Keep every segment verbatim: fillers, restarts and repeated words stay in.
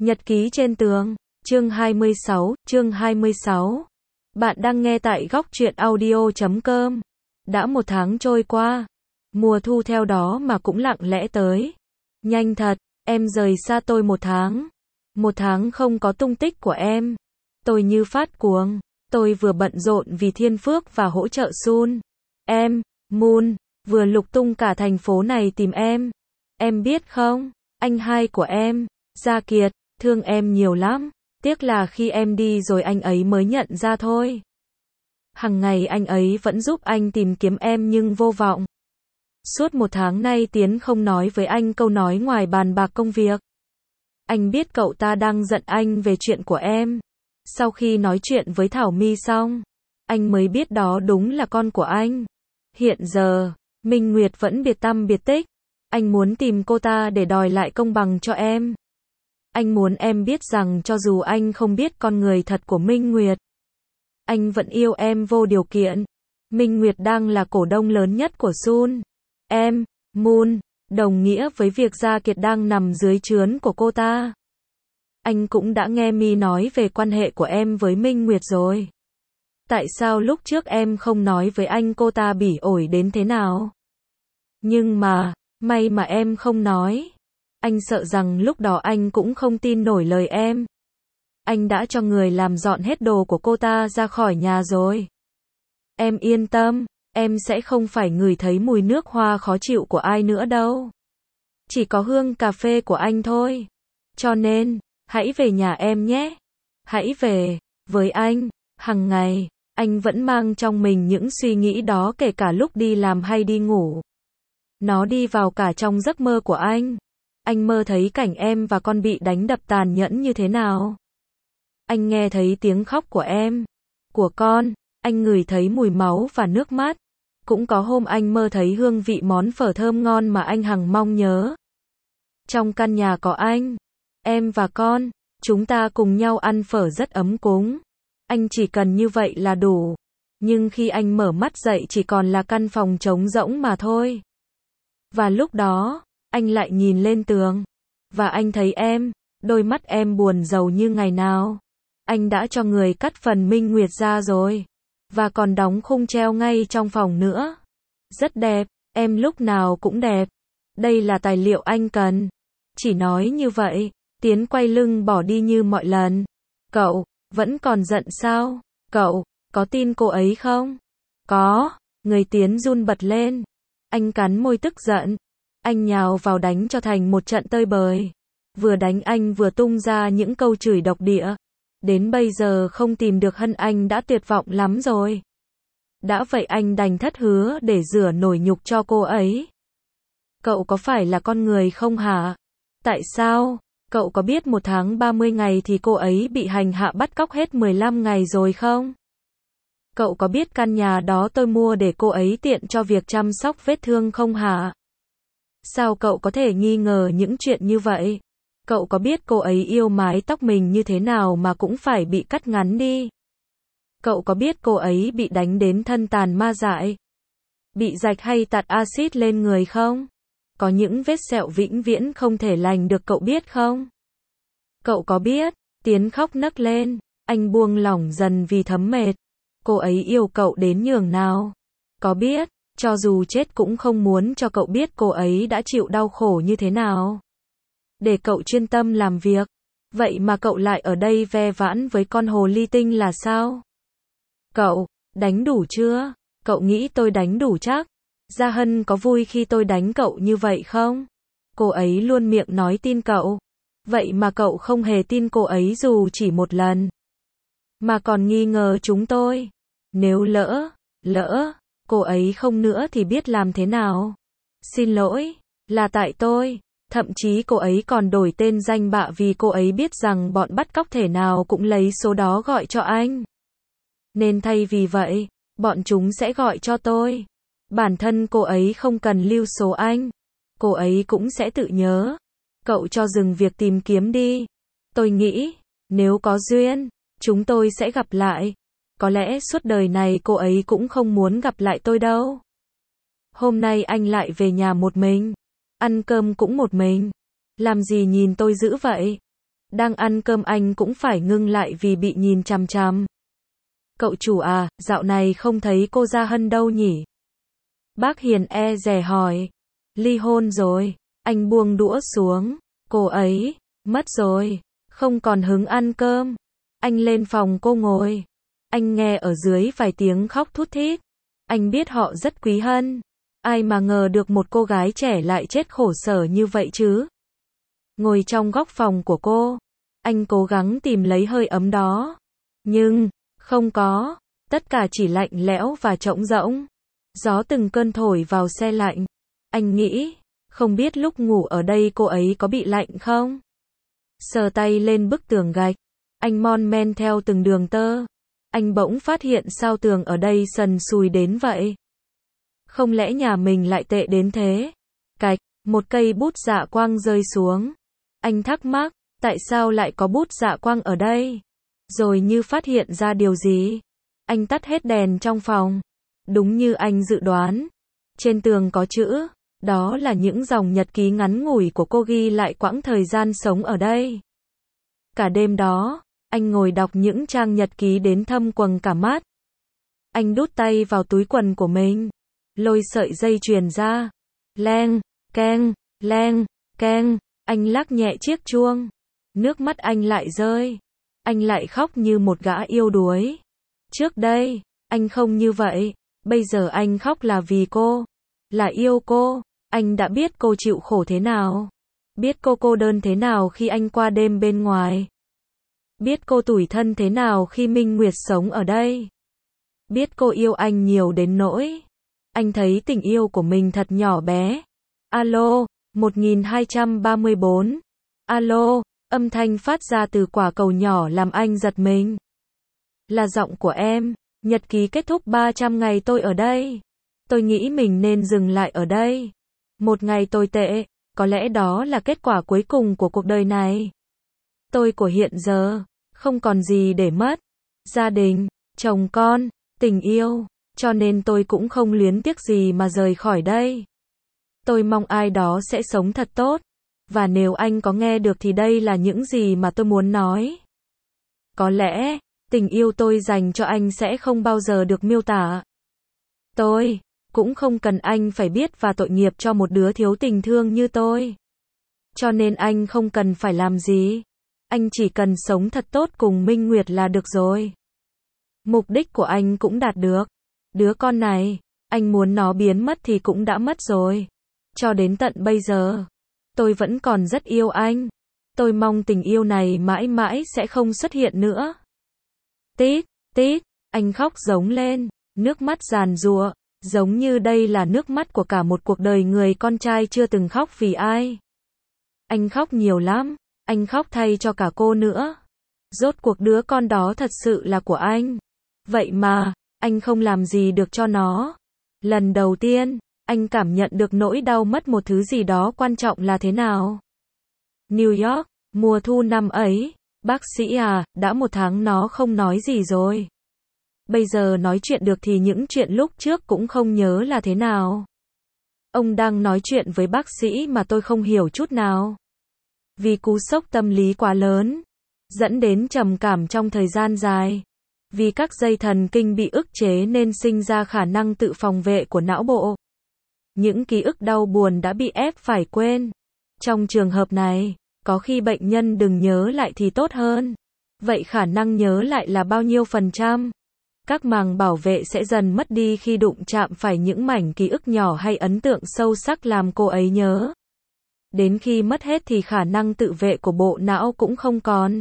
Nhật ký trên tường, chương hai mươi sáu, chương hai mươi sáu. Bạn đang nghe tại góc truyện audio chấm com. Đã một tháng trôi qua, mùa thu theo đó mà cũng lặng lẽ tới. Nhanh thật, em rời xa tôi một tháng. Một tháng không có tung tích của em. Tôi như phát cuồng, tôi vừa bận rộn vì Thiên Phước và hỗ trợ Sun. Em, Moon, vừa lục tung cả thành phố này tìm em. Em biết không, anh hai của em, Gia Kiệt, thương em nhiều lắm. Tiếc là khi em đi rồi anh ấy mới nhận ra thôi. Hằng ngày anh ấy vẫn giúp anh tìm kiếm em nhưng vô vọng. Suốt một tháng nay Tiến không nói với anh câu nói ngoài bàn bạc công việc. Anh biết cậu ta đang giận anh về chuyện của em. Sau khi nói chuyện với Thảo My xong, anh mới biết đó đúng là con của anh. Hiện giờ, Minh Nguyệt vẫn biệt tăm biệt tích. Anh muốn tìm cô ta để đòi lại công bằng cho em. Anh muốn em biết rằng cho dù anh không biết con người thật của Minh Nguyệt, anh vẫn yêu em vô điều kiện. Minh Nguyệt đang là cổ đông lớn nhất của Sun. Em, Moon, đồng nghĩa với việc Gia Kiệt đang nằm dưới trướng của cô ta. Anh cũng đã nghe Mi nói về quan hệ của em với Minh Nguyệt rồi. Tại sao lúc trước em không nói với anh cô ta bỉ ổi đến thế nào? Nhưng mà, may mà em không nói. Anh sợ rằng lúc đó anh cũng không tin nổi lời em. Anh đã cho người làm dọn hết đồ của cô ta ra khỏi nhà rồi. Em yên tâm, em sẽ không phải ngửi thấy mùi nước hoa khó chịu của ai nữa đâu. Chỉ có hương cà phê của anh thôi. Cho nên, hãy về nhà em nhé. Hãy về, với anh, hằng ngày, anh vẫn mang trong mình những suy nghĩ đó kể cả lúc đi làm hay đi ngủ. Nó đi vào cả trong giấc mơ của anh. Anh mơ thấy cảnh em và con bị đánh đập tàn nhẫn như thế nào. Anh nghe thấy tiếng khóc của em, của con, anh ngửi thấy mùi máu và nước mắt. Cũng có hôm anh mơ thấy hương vị món phở thơm ngon mà anh hằng mong nhớ. Trong căn nhà có anh, em và con, chúng ta cùng nhau ăn phở rất ấm cúng. Anh chỉ cần như vậy là đủ. Nhưng khi anh mở mắt dậy chỉ còn là căn phòng trống rỗng mà thôi. Và lúc đó, anh lại nhìn lên tường. Và anh thấy em, đôi mắt em buồn rầu như ngày nào. Anh đã cho người cắt phần Minh Nguyệt ra rồi. Và còn đóng khung treo ngay trong phòng nữa. Rất đẹp, em lúc nào cũng đẹp. Đây là tài liệu anh cần. Chỉ nói như vậy, Tiến quay lưng bỏ đi như mọi lần. Cậu, vẫn còn giận sao? Cậu, có tin cô ấy không? Có, người Tiến run bật lên. Anh cắn môi tức giận. Anh nhào vào đánh cho thành một trận tơi bời. Vừa đánh anh vừa tung ra những câu chửi độc địa. Đến bây giờ không tìm được Hân anh đã tuyệt vọng lắm rồi. Đã vậy anh đành thất hứa để rửa nổi nhục cho cô ấy. Cậu có phải là con người không hả? Tại sao? Cậu có biết một tháng ba mươi ngày thì cô ấy bị hành hạ bắt cóc hết mười lăm ngày rồi không? Cậu có biết căn nhà đó tôi mua để cô ấy tiện cho việc chăm sóc vết thương không hả? Sao cậu có thể nghi ngờ những chuyện như vậy? Cậu có biết cô ấy yêu mái tóc mình như thế nào mà cũng phải bị cắt ngắn đi? Cậu có biết cô ấy bị đánh đến thân tàn ma dại? Bị rạch hay tạt axit lên người không? Có những vết sẹo vĩnh viễn không thể lành được cậu biết không? Cậu có biết? Tiến khóc nấc lên. Anh buông lỏng dần vì thấm mệt. Cô ấy yêu cậu đến nhường nào? Có biết? Cho dù chết cũng không muốn cho cậu biết cô ấy đã chịu đau khổ như thế nào. Để cậu chuyên tâm làm việc. Vậy mà cậu lại ở đây ve vãn với con hồ ly tinh là sao? Cậu, đánh đủ chưa? Cậu nghĩ tôi đánh đủ chắc? Gia Hân có vui khi tôi đánh cậu như vậy không? Cô ấy luôn miệng nói tin cậu. Vậy mà cậu không hề tin cô ấy dù chỉ một lần. Mà còn nghi ngờ chúng tôi. Nếu lỡ, lỡ, cô ấy không nữa thì biết làm thế nào? Xin lỗi, là tại tôi. Thậm chí cô ấy còn đổi tên danh bạ vì cô ấy biết rằng bọn bắt cóc thể nào cũng lấy số đó gọi cho anh. Nên thay vì vậy, bọn chúng sẽ gọi cho tôi. Bản thân cô ấy không cần lưu số anh. Cô ấy cũng sẽ tự nhớ. Cậu cho dừng việc tìm kiếm đi. Tôi nghĩ, nếu có duyên, chúng tôi sẽ gặp lại. Có lẽ suốt đời này cô ấy cũng không muốn gặp lại tôi đâu. Hôm nay anh lại về nhà một mình. Ăn cơm cũng một mình. Làm gì nhìn tôi dữ vậy? Đang ăn cơm anh cũng phải ngưng lại vì bị nhìn chằm chằm. Cậu chủ à, dạo này không thấy cô Gia Hân đâu nhỉ? Bác Hiền e dè hỏi. Ly hôn rồi. Anh buông đũa xuống. Cô ấy, mất rồi. Không còn hứng ăn cơm. Anh lên phòng cô ngồi. Anh nghe ở dưới vài tiếng khóc thút thít. Anh biết họ rất quý Hân. Ai mà ngờ được một cô gái trẻ lại chết khổ sở như vậy chứ. Ngồi trong góc phòng của cô. Anh cố gắng tìm lấy hơi ấm đó. Nhưng, không có. Tất cả chỉ lạnh lẽo và trống rỗng. Gió từng cơn thổi vào se lạnh. Anh nghĩ, không biết lúc ngủ ở đây cô ấy có bị lạnh không? Sờ tay lên bức tường gạch. Anh mon men theo từng đường tơ. Anh bỗng phát hiện sao tường ở đây sần sùi đến vậy? Không lẽ nhà mình lại tệ đến thế? Cạch, một cây bút dạ quang rơi xuống. Anh thắc mắc, tại sao lại có bút dạ quang ở đây? Rồi như phát hiện ra điều gì? Anh tắt hết đèn trong phòng. Đúng như anh dự đoán. Trên tường có chữ. Đó là những dòng nhật ký ngắn ngủi của cô ghi lại quãng thời gian sống ở đây. Cả đêm đó, anh ngồi đọc những trang nhật ký đến thâm quầng cả mắt. Anh đút tay vào túi quần của mình. Lôi sợi dây chuyền ra. Leng, keng, leng, keng. Anh lắc nhẹ chiếc chuông. Nước mắt anh lại rơi. Anh lại khóc như một gã yêu đuối. Trước đây, anh không như vậy. Bây giờ anh khóc là vì cô. Là yêu cô. Anh đã biết cô chịu khổ thế nào. Biết cô cô đơn thế nào khi anh qua đêm bên ngoài. Biết cô tủi thân thế nào khi Minh Nguyệt sống ở đây. Biết cô yêu anh nhiều đến nỗi. Anh thấy tình yêu của mình thật nhỏ bé. Alo, một nghìn hai trăm ba mươi bốn. Alo, âm thanh phát ra từ quả cầu nhỏ làm anh giật mình. Là giọng của em. Nhật ký kết thúc ba trăm ngày tôi ở đây. Tôi nghĩ mình nên dừng lại ở đây. Một ngày tồi tệ, có lẽ đó là kết quả cuối cùng của cuộc đời này. Tôi của hiện giờ, không còn gì để mất. Gia đình, chồng con, tình yêu, cho nên tôi cũng không luyến tiếc gì mà rời khỏi đây. Tôi mong ai đó sẽ sống thật tốt. Và nếu anh có nghe được thì đây là những gì mà tôi muốn nói. Có lẽ, tình yêu tôi dành cho anh sẽ không bao giờ được miêu tả. Tôi cũng không cần anh phải biết và tội nghiệp cho một đứa thiếu tình thương như tôi. Cho nên anh không cần phải làm gì. Anh chỉ cần sống thật tốt cùng Minh Nguyệt là được rồi. Mục đích của anh cũng đạt được. Đứa con này, anh muốn nó biến mất thì cũng đã mất rồi. Cho đến tận bây giờ, tôi vẫn còn rất yêu anh. Tôi mong tình yêu này mãi mãi sẽ không xuất hiện nữa. Tít, tít, anh khóc giống lên, nước mắt giàn giụa, giống như đây là nước mắt của cả một cuộc đời người con trai chưa từng khóc vì ai. Anh khóc nhiều lắm, anh khóc thay cho cả cô nữa. Rốt cuộc đứa con đó thật sự là của anh. Vậy mà, anh không làm gì được cho nó. Lần đầu tiên, anh cảm nhận được nỗi đau mất một thứ gì đó quan trọng là thế nào. New York, mùa thu năm ấy, bác sĩ à, đã một tháng nó không nói gì rồi. Bây giờ nói chuyện được thì những chuyện lúc trước cũng không nhớ là thế nào. Ông đang nói chuyện với bác sĩ mà tôi không hiểu chút nào. Vì cú sốc tâm lý quá lớn, dẫn đến trầm cảm trong thời gian dài. Vì các dây thần kinh bị ức chế nên sinh ra khả năng tự phòng vệ của não bộ. Những ký ức đau buồn đã bị ép phải quên. Trong trường hợp này, có khi bệnh nhân đừng nhớ lại thì tốt hơn. Vậy khả năng nhớ lại là bao nhiêu phần trăm? Các màng bảo vệ sẽ dần mất đi khi đụng chạm phải những mảnh ký ức nhỏ hay ấn tượng sâu sắc làm cô ấy nhớ. Đến khi mất hết thì khả năng tự vệ của bộ não cũng không còn.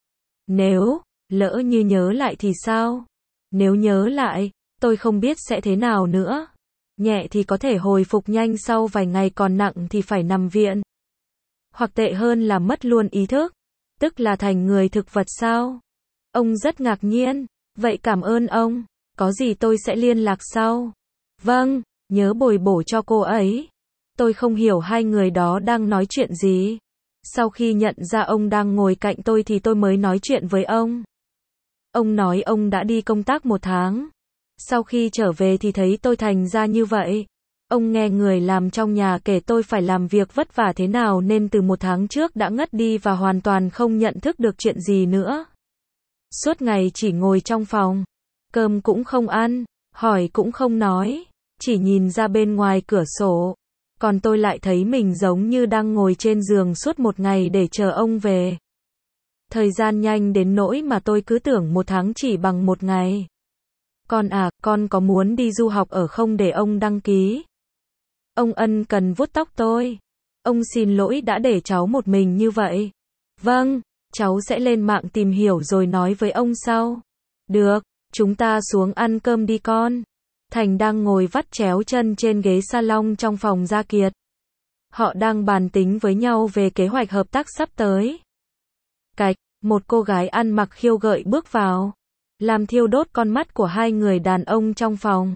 Nếu, lỡ như nhớ lại thì sao? Nếu nhớ lại, tôi không biết sẽ thế nào nữa. Nhẹ thì có thể hồi phục nhanh sau vài ngày, còn nặng thì phải nằm viện. Hoặc tệ hơn là mất luôn ý thức. Tức là thành người thực vật sao? Ông rất ngạc nhiên. Vậy cảm ơn ông. Có gì tôi sẽ liên lạc sau. Vâng, nhớ bồi bổ cho cô ấy. Tôi không hiểu hai người đó đang nói chuyện gì. Sau khi nhận ra ông đang ngồi cạnh tôi thì tôi mới nói chuyện với ông. Ông nói ông đã đi công tác một tháng. Sau khi trở về thì thấy tôi thành ra như vậy. Ông nghe người làm trong nhà kể tôi phải làm việc vất vả thế nào nên từ một tháng trước đã ngất đi và hoàn toàn không nhận thức được chuyện gì nữa. Suốt ngày chỉ ngồi trong phòng, cơm cũng không ăn, hỏi cũng không nói, chỉ nhìn ra bên ngoài cửa sổ. Còn tôi lại thấy mình giống như đang ngồi trên giường suốt một ngày để chờ ông về. Thời gian nhanh đến nỗi mà tôi cứ tưởng một tháng chỉ bằng một ngày. Con à, con có muốn đi du học ở không để ông đăng ký? Ông ân cần vuốt tóc tôi. Ông xin lỗi đã để cháu một mình như vậy. Vâng, cháu sẽ lên mạng tìm hiểu rồi nói với ông sau. Được, chúng ta xuống ăn cơm đi con. Thành đang ngồi vắt chéo chân trên ghế salon trong phòng Gia Kiệt. Họ đang bàn tính với nhau về kế hoạch hợp tác sắp tới. Cạch, một cô gái ăn mặc khiêu gợi bước vào, làm thiêu đốt con mắt của hai người đàn ông trong phòng.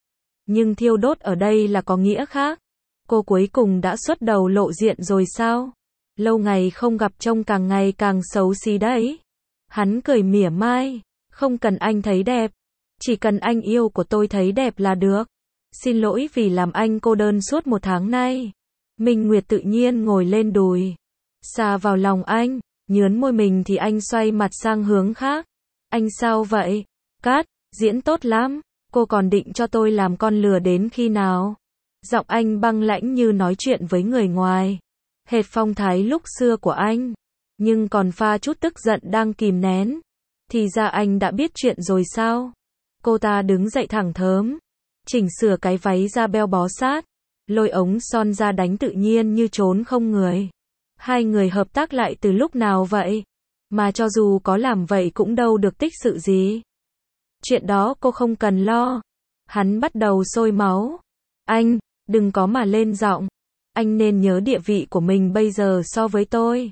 Nhưng thiêu đốt ở đây là có nghĩa khác. Cô cuối cùng đã xuất đầu lộ diện rồi sao? Lâu ngày không gặp trông càng ngày càng xấu xí đấy. Hắn cười mỉa mai. Không cần anh thấy đẹp. Chỉ cần anh yêu của tôi thấy đẹp là được. Xin lỗi vì làm anh cô đơn suốt một tháng nay. Minh Nguyệt tự nhiên ngồi lên đùi, xà vào lòng anh, nhướn môi mình thì anh xoay mặt sang hướng khác. Anh sao vậy? Cát, diễn tốt lắm. Cô còn định cho tôi làm con lừa đến khi nào? Giọng anh băng lãnh như nói chuyện với người ngoài. Hệt phong thái lúc xưa của anh. Nhưng còn pha chút tức giận đang kìm nén. Thì ra anh đã biết chuyện rồi sao? Cô ta đứng dậy thẳng thớm, chỉnh sửa cái váy da beo bó sát, lôi ống son ra đánh tự nhiên như trốn không người. Hai người hợp tác lại từ lúc nào vậy? Mà cho dù có làm vậy cũng đâu được tích sự gì. Chuyện đó cô không cần lo. Hắn bắt đầu sôi máu. Anh, đừng có mà lên giọng. Anh nên nhớ địa vị của mình bây giờ so với tôi.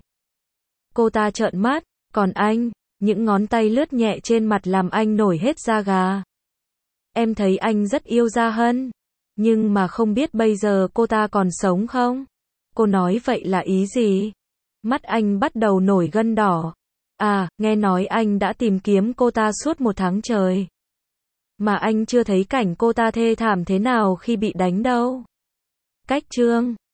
Cô ta trợn mắt, còn anh, những ngón tay lướt nhẹ trên mặt làm anh nổi hết da gà. Em thấy anh rất yêu Gia Hân. Nhưng mà không biết bây giờ cô ta còn sống không? Cô nói vậy là ý gì? Mắt anh bắt đầu nổi gân đỏ. À, nghe nói anh đã tìm kiếm cô ta suốt một tháng trời. Mà anh chưa thấy cảnh cô ta thê thảm thế nào khi bị đánh đâu. Cách chương